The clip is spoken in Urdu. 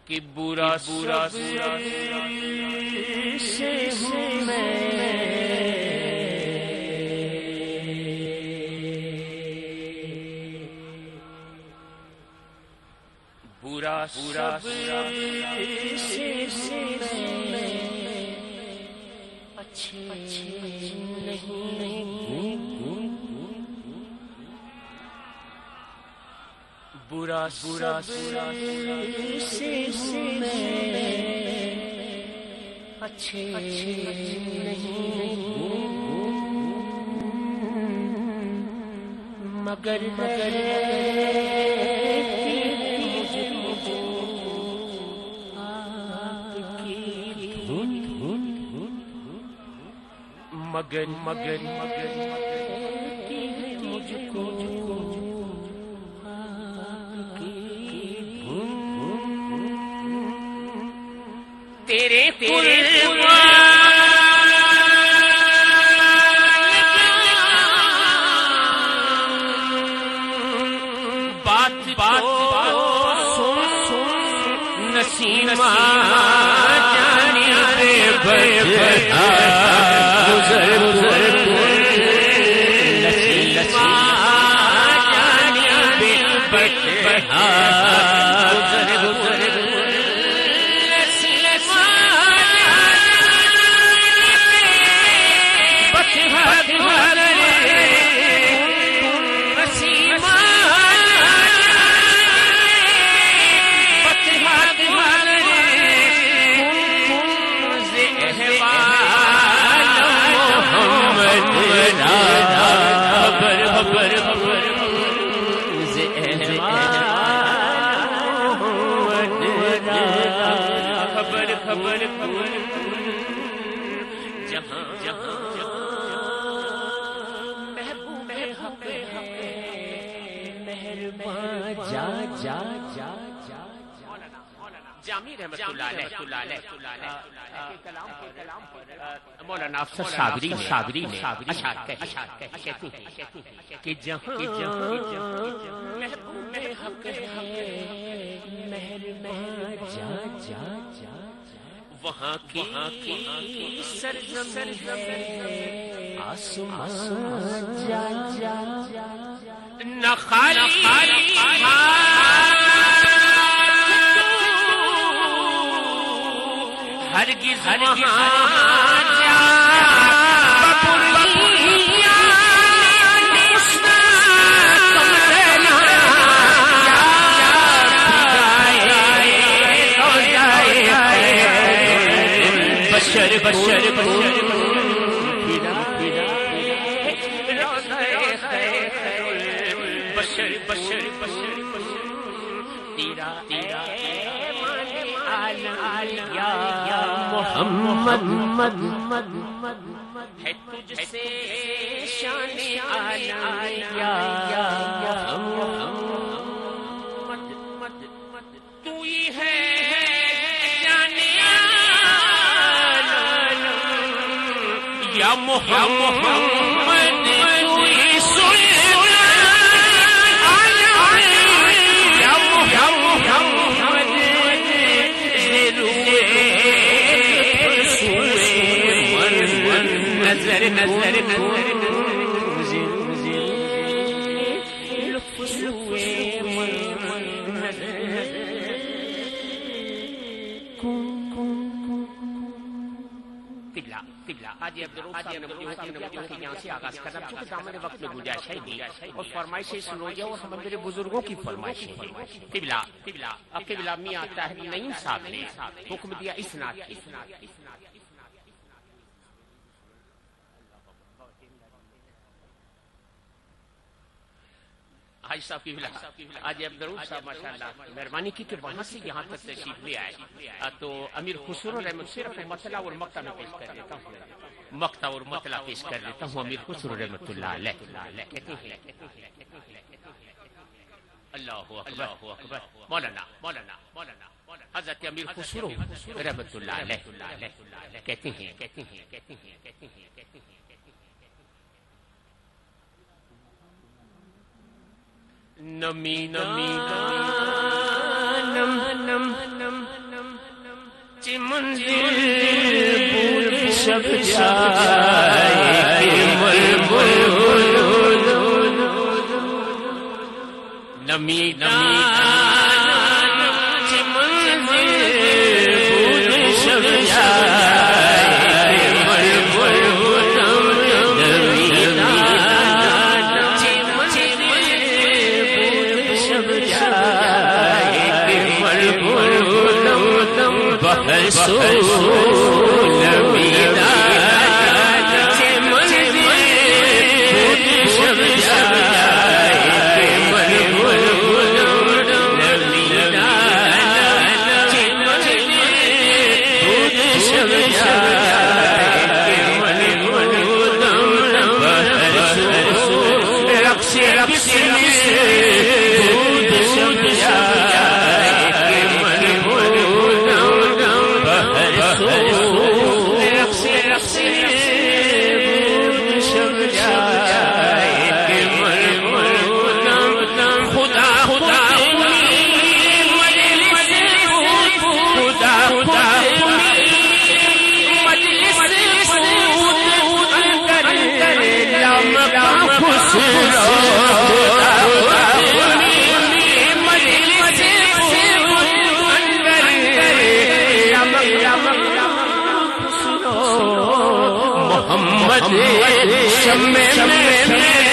کہ برا برا سے ہوں میں برا برا سے اچھے نہیں برا برا سے میں اچھے نہیں مگر مگر مگر مگر مجھ کو تیرے بات بات نسیمہ جانی بے بڑھا گزر گزر نسیمہ جانی بے بڑھا گزر گزر خبر خبر جہاں جہاں محبوب حق مہربان جا جا جا جا جامی رحمۃ اللہ علیہ مولانا افسر صابری نے اشعار کہتے ہیں کہ جہاں محبوب حق مہربان جا جا جا وہاں کی سرزمین ہے آسمان جا جا نہ خالی ہرگز وہاں جا بشر بشر بشر بشر بشر تیرا تیرا یا محمد ہے تجھ سے شان اعلی یا محمد تو ہی ہے یا محمد توئی سن یا محمد نظر نظر آج یہاں سے آغاز کرنا چونکہ دامن وقت میں گنجائش ہے نہیں اور فرمائشیں سنو گے اور ہم میرے بزرگوں کی فرمائشیں ہیں قبلہ میاں طاہر نعیم صاحب نے حکم دیا اس نعت کی حاج صاحب کی آج عبدالروف صاحب ماشاءاللہ مہربانی کی کہ وہاں سے یہاں تک تشریف لے آئے تو امیر خسرو رحمت صرف مطلع اور مقطع میں پیش کر دیتا ہوں مقطع اور مطلع پیش کر دیتا ہوں امیر خسرو رحمت اللہ علیہ کہتے ہیں اللہ اکبر مولانا حضرت امیر خسرو رحمت اللہ علیہ کہتے ہیں نمی نمی نم نم شب جائے ملبل نمی شب جائے محمد